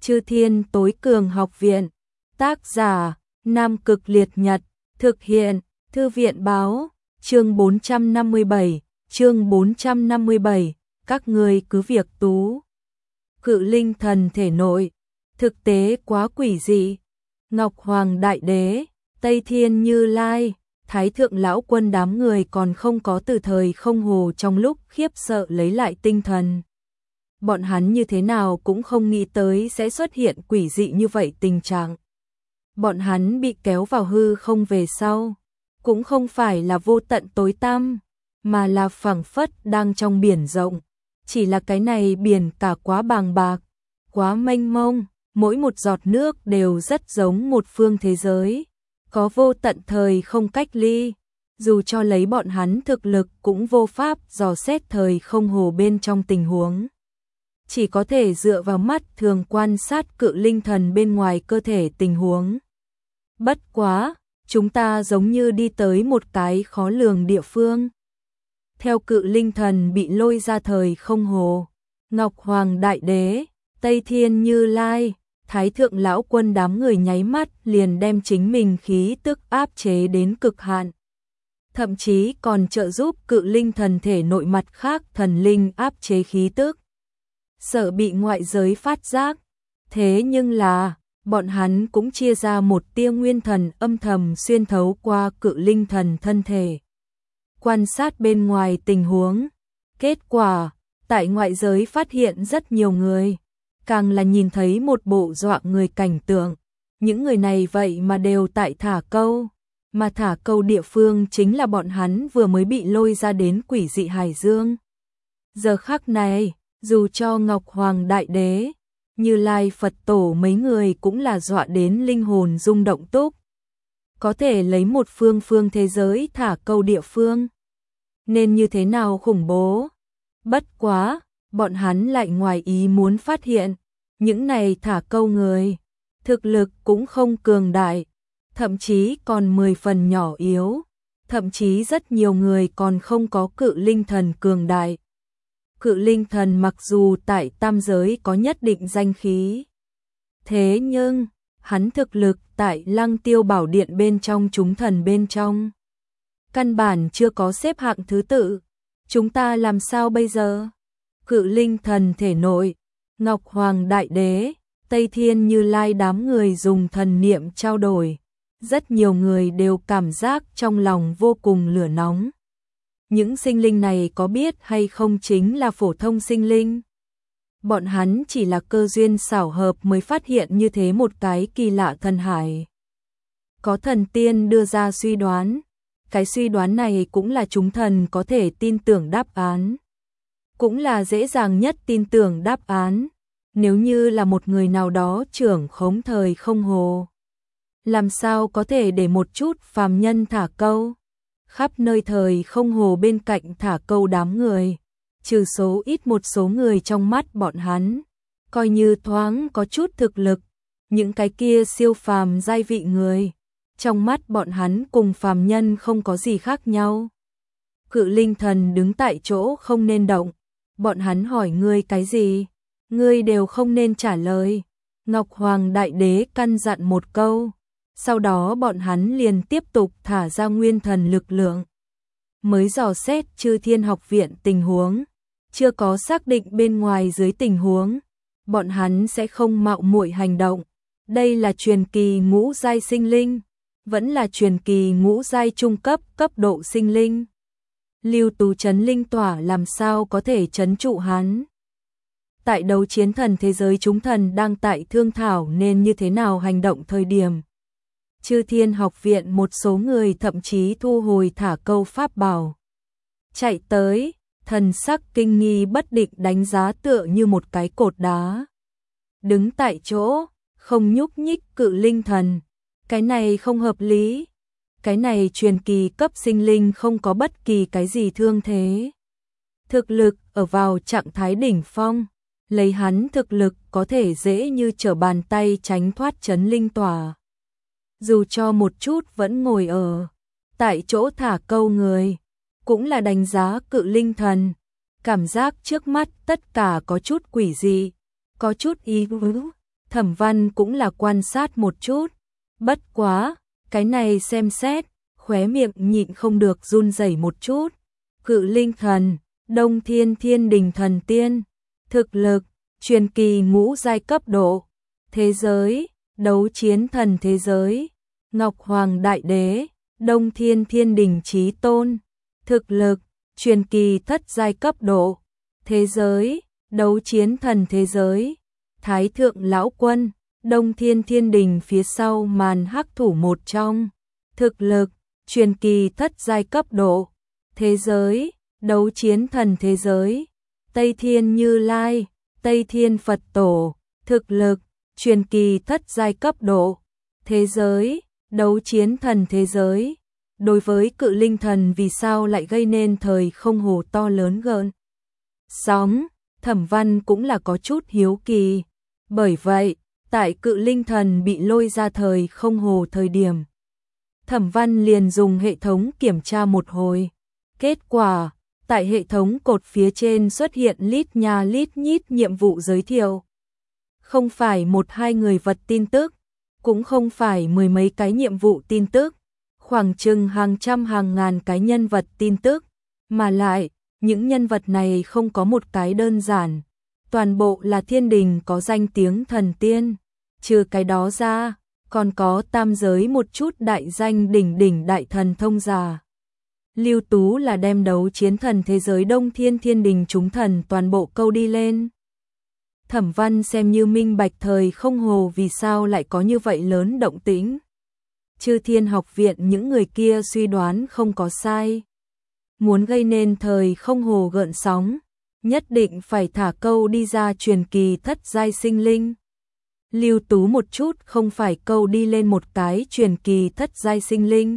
Chư Thiên Tối Cường Học Viện. Tác giả Nam Cực Liệt Nhật. Thực hiện Thư viện Báo. Chương 457. Các ngươi cứ việc tú. Cự linh thần thể nội. Thực tế quá quỷ dị. Ngọc Hoàng Đại Đế, Tây Thiên Như Lai, Thái Thượng Lão Quân đám người còn không có từ thời không hồ trong lúc khiếp sợ lấy lại tinh thần. Bọn hắn như thế nào cũng không nghĩ tới sẽ xuất hiện quỷ dị như vậy tình trạng. Bọn hắn bị kéo vào hư không về sau, cũng không phải là vô tận tối tăm, mà là phẳng phất đang trong biển rộng. Chỉ là cái này biển cả quá bàng bạc, quá mênh mông, mỗi một giọt nước đều rất giống một phương thế giới, có vô tận thời không cách ly, dù cho lấy bọn hắn thực lực cũng vô pháp dò xét thời không hồ bên trong tình huống. Chỉ có thể dựa vào mắt thường quan sát cự linh thần bên ngoài cơ thể tình huống. Bất quá, chúng ta giống như đi tới một cái khó lường địa phương. Theo cự linh thần bị lôi ra thời không hồ, Ngọc Hoàng Đại Đế, Tây Thiên Như Lai, Thái Thượng Lão Quân đám người nháy mắt liền đem chính mình khí tức áp chế đến cực hạn. Thậm chí còn trợ giúp cự linh thần thể nội mặt khác thần linh áp chế khí tức. Sợ bị ngoại giới phát giác. Thế nhưng là, bọn hắn cũng chia ra một tia nguyên thần âm thầm xuyên thấu qua cự linh thần thân thể. Quan sát bên ngoài tình huống. Kết quả, tại ngoại giới phát hiện rất nhiều người. Càng là nhìn thấy một bộ dọa người cảnh tượng. Những người này vậy mà đều tại thả câu. Mà thả câu địa phương chính là bọn hắn vừa mới bị lôi ra đến quỷ dị hải dương. Giờ khắc này, dù cho Ngọc Hoàng Đại Đế, Như Lai Phật Tổ mấy người cũng là dọa đến linh hồn rung động túc. Có thể lấy một phương thế giới thả câu địa phương. Nên như thế nào khủng bố. Bất quá, bọn hắn lại ngoài ý muốn phát hiện, những này thả câu người, thực lực cũng không cường đại, thậm chí còn 10 phần nhỏ yếu, thậm chí rất nhiều người còn không có cự linh thần cường đại. Cự linh thần mặc dù tại tam giới có nhất định danh khí, thế nhưng, hắn thực lực tại Lăng Tiêu Bảo Điện bên trong chúng thần bên trong. Căn bản chưa có xếp hạng thứ tự, chúng ta làm sao bây giờ? Cự linh thần thể nội, Ngọc Hoàng Đại Đế, Tây Thiên Như Lai đám người dùng thần niệm trao đổi. Rất nhiều người đều cảm giác trong lòng vô cùng lửa nóng. Những sinh linh này có biết hay không chính là phổ thông sinh linh? Bọn hắn chỉ là cơ duyên xảo hợp mới phát hiện như thế một cái kỳ lạ thần hải. Có thần tiên đưa ra suy đoán. Cái suy đoán này cũng là chúng thần có thể tin tưởng đáp án. Cũng là dễ dàng nhất tin tưởng đáp án. Nếu như là một người nào đó trưởng khống thời không hồ, làm sao có thể để một chút phàm nhân thả câu? Khắp nơi thời không hồ bên cạnh thả câu đám người, trừ số ít một số người trong mắt bọn hắn, coi như thoáng có chút thực lực, những cái kia siêu phàm giai vị người, trong mắt bọn hắn cùng phàm nhân không có gì khác nhau. Cự linh thần đứng tại chỗ không nên động, bọn hắn hỏi ngươi cái gì, ngươi đều không nên trả lời. Ngọc Hoàng Đại Đế căn dặn một câu. Sau đó bọn hắn liền tiếp tục thả ra nguyên thần lực lượng. Mới dò xét Chư Thiên Học Viện tình huống, chưa có xác định bên ngoài dưới tình huống, bọn hắn sẽ không mạo muội hành động. Đây là truyền kỳ ngũ giai sinh linh, vẫn là truyền kỳ ngũ giai trung cấp cấp độ sinh linh. Lưu Tú Trấn Linh Tỏa làm sao có thể trấn trụ hắn? Tại đấu chiến thần thế giới chúng thần đang tại thương thảo nên như thế nào hành động thời điểm. Chư Thiên Học Viện một số người thậm chí thu hồi thả câu pháp bảo. Chạy tới, thần sắc kinh nghi bất định đánh giá tựa như một cái cột đá. Đứng tại chỗ, không nhúc nhích cự linh thần. Cái này không hợp lý. Cái này truyền kỳ cấp sinh linh không có bất kỳ cái gì thương thế. Thực lực ở vào trạng thái đỉnh phong. Lấy hắn thực lực có thể dễ như trở bàn tay tránh thoát trấn linh tỏa. Dù cho một chút vẫn ngồi ở tại chỗ thả câu người, cũng là đánh giá cự linh thần. Cảm giác trước mắt tất cả có chút quỷ dị, có chút ý Thẩm Văn cũng là quan sát một chút, bất quá, cái này xem xét, khóe miệng nhịn không được run rẩy một chút. Cự linh thần, Đông Thiên Thiên Đình thần tiên, thực lực, truyền kỳ ngũ giai cấp độ, thế giới, đấu chiến thần thế giới, Ngọc Hoàng Đại Đế, Đông Thiên Thiên Đình chí tôn, thực lực, truyền kỳ thất giai cấp độ, thế giới, đấu chiến thần thế giới, Thái Thượng Lão Quân, Đông Thiên Thiên Đình phía sau màn hắc thủ một trong, thực lực, truyền kỳ thất giai cấp độ, thế giới, đấu chiến thần thế giới, Tây Thiên Như Lai, Tây Thiên Phật Tổ, thực lực, truyền kỳ thất giai cấp độ, thế giới, đấu chiến thần thế giới. Đối với cự linh thần vì sao lại gây nên thời không hồ to lớn gợn sóng, Thẩm Văn cũng là có chút hiếu kỳ. Bởi vậy, tại cự linh thần bị lôi ra thời không hồ thời điểm, Thẩm Văn liền dùng hệ thống kiểm tra một hồi. Kết quả, tại hệ thống cột phía trên xuất hiện lít nha lít nhít nhiệm vụ giới thiệu. Không phải một hai người vật tin tức, cũng không phải mười mấy cái nhiệm vụ tin tức, khoảng chừng hàng trăm hàng ngàn cái nhân vật tin tức, mà lại, những nhân vật này không có một cái đơn giản, toàn bộ là thiên đình có danh tiếng thần tiên, trừ cái đó ra, còn có tam giới một chút đại danh đỉnh đỉnh đại thần thông giả. Lưu Tú là đem đấu chiến thần thế giới Đông Thiên Thiên Đình chúng thần toàn bộ câu đi lên. Thẩm Văn xem như minh bạch thời không hồ vì sao lại có như vậy lớn động tĩnh. Chư Thiên Học Viện những người kia suy đoán không có sai. Muốn gây nên thời không hồ gợn sóng, nhất định phải thả câu đi ra truyền kỳ thất giai sinh linh. Lưu Tú một chút không phải câu đi lên một cái truyền kỳ thất giai sinh linh,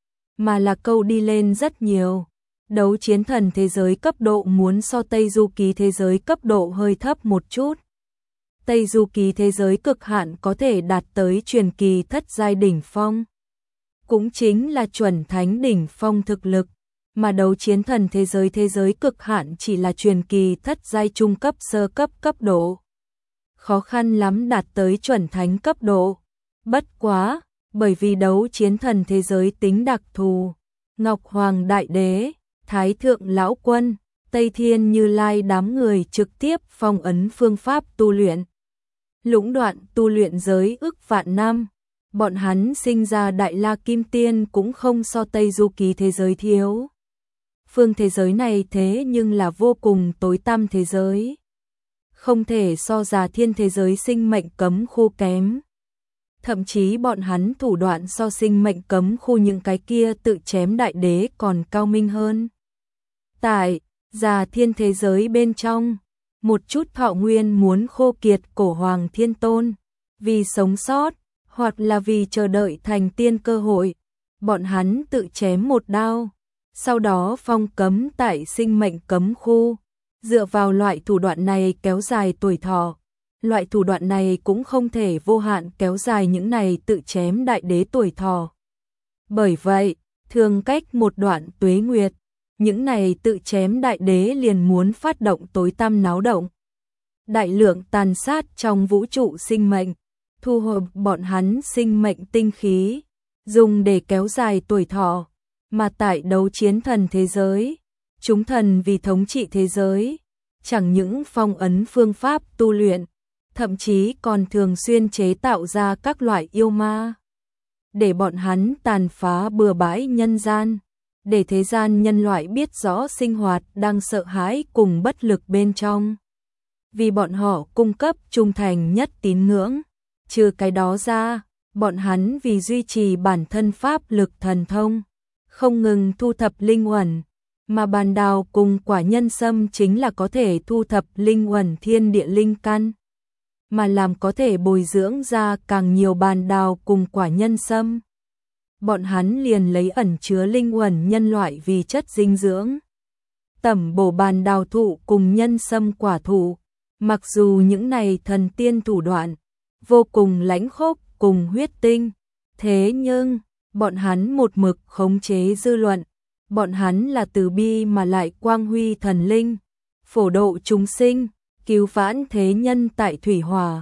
mà là câu đi lên rất nhiều. Đấu chiến thần thế giới cấp độ muốn so Tây Du Ký thế giới cấp độ hơi thấp một chút. Tây Du Ký thế giới cực hạn có thể đạt tới truyền kỳ thất giai đỉnh phong, cũng chính là chuẩn thánh đỉnh phong thực lực, mà đấu chiến thần thế giới cực hạn chỉ là truyền kỳ thất giai trung cấp sơ cấp cấp độ. Khó khăn lắm đạt tới chuẩn thánh cấp độ. Bất quá, bởi vì đấu chiến thần thế giới tính đặc thù, Ngọc Hoàng Đại Đế, Thái Thượng Lão Quân, Tây Thiên Như Lai đám người trực tiếp phong ấn phương pháp tu luyện. Lũng đoạn tu luyện giới ức vạn năm, bọn hắn sinh ra Đại La Kim Tiên cũng không so Tây Du Ký thế giới thiếu. Phương thế giới này thế nhưng là vô cùng tối tăm thế giới. Không thể so Già Thiên thế giới sinh mệnh cấm khu kém. Thậm chí bọn hắn thủ đoạn so sinh mệnh cấm khu những cái kia tự chém đại đế còn cao minh hơn. Tại Già Thiên thế giới bên trong, một chút thọ nguyên muốn khô kiệt cổ Hoàng Thiên Tôn, vì sống sót, hoặc là vì chờ đợi thành tiên cơ hội, bọn hắn tự chém một đao, sau đó phong cấm tại sinh mệnh cấm khu, dựa vào loại thủ đoạn này kéo dài tuổi thọ. Loại thủ đoạn này cũng không thể vô hạn kéo dài những này tự chém đại đế tuổi thọ. Bởi vậy, thường cách một đoạn tuế nguyệt, những này tự chém đại đế liền muốn phát động tối tăm náo động. Đại lượng tàn sát trong vũ trụ sinh mệnh, thu hồi bọn hắn sinh mệnh tinh khí, dùng để kéo dài tuổi thọ, mà tại đấu chiến thần thế giới, chúng thần vì thống trị thế giới, chẳng những phong ấn phương pháp tu luyện, thậm chí còn thường xuyên chế tạo ra các loại yêu ma, để bọn hắn tàn phá bừa bãi nhân gian, để thế gian nhân loại biết rõ sinh hoạt đang sợ hãi cùng bất lực bên trong. Vì bọn họ cung cấp trung thành nhất tín ngưỡng, trừ cái đó ra, bọn hắn vì duy trì bản thân pháp lực thần thông, không ngừng thu thập linh uẩn, mà bàn đào cùng quả nhân sâm chính là có thể thu thập linh uẩn thiên địa linh căn, mà làm có thể bồi dưỡng ra càng nhiều bàn đào cùng quả nhân sâm. Bọn hắn liền lấy ẩn chứa linh uẩn nhân loại vì chất dinh dưỡng, tẩm bổ bàn đào thụ cùng nhân sâm quả thụ. Mặc dù những này thần tiên thủ đoạn vô cùng lãnh khốc cùng huyết tinh, thế nhưng bọn hắn một mực khống chế dư luận, bọn hắn là từ bi mà lại quang huy thần linh, phổ độ chúng sinh, cứu vãn thế nhân tại thủy hỏa.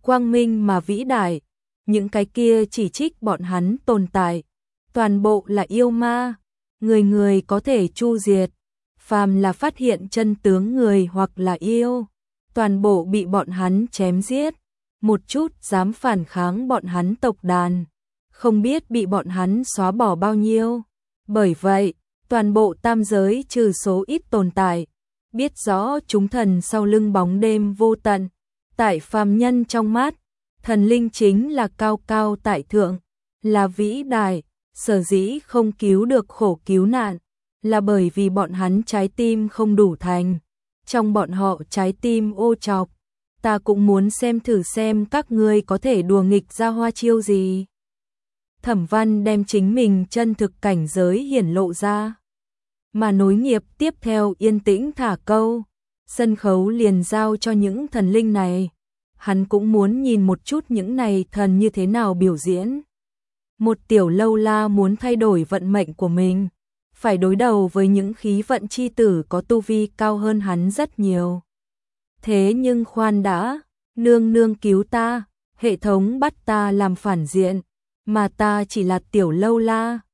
quang minh mà vĩ đại, những cái kia chỉ trích bọn hắn tồn tại, toàn bộ là yêu ma, người người có thể chu diệt, phàm là phát hiện chân tướng người hoặc là yêu, toàn bộ bị bọn hắn chém giết, một chút dám phản kháng bọn hắn tộc đàn, không biết bị bọn hắn xóa bỏ bao nhiêu. Bởi vậy, toàn bộ tam giới trừ số ít tồn tại, biết rõ chúng thần sau lưng bóng đêm vô tận, tại phàm nhân trong mắt, thần linh chính là cao cao tại thượng, là vĩ đại, sở dĩ không cứu được khổ cứu nạn, là bởi vì bọn hắn trái tim không đủ thành, trong bọn họ trái tim ô trọc, ta cũng muốn xem thử xem các ngươi có thể đùa nghịch ra hoa chiêu gì. Thẩm Văn đem chính mình chân thực cảnh giới hiển lộ ra, mà nối nghiệp tiếp theo yên tĩnh thả câu, sân khấu liền giao cho những thần linh này, hắn cũng muốn nhìn một chút những này thần như thế nào biểu diễn. Một tiểu lâu la muốn thay đổi vận mệnh của mình, phải đối đầu với những khí vận chi tử có tu vi cao hơn hắn rất nhiều. Thế nhưng khoan đã, nương nương cứu ta, hệ thống bắt ta làm phản diện, mà ta chỉ là tiểu lâu la,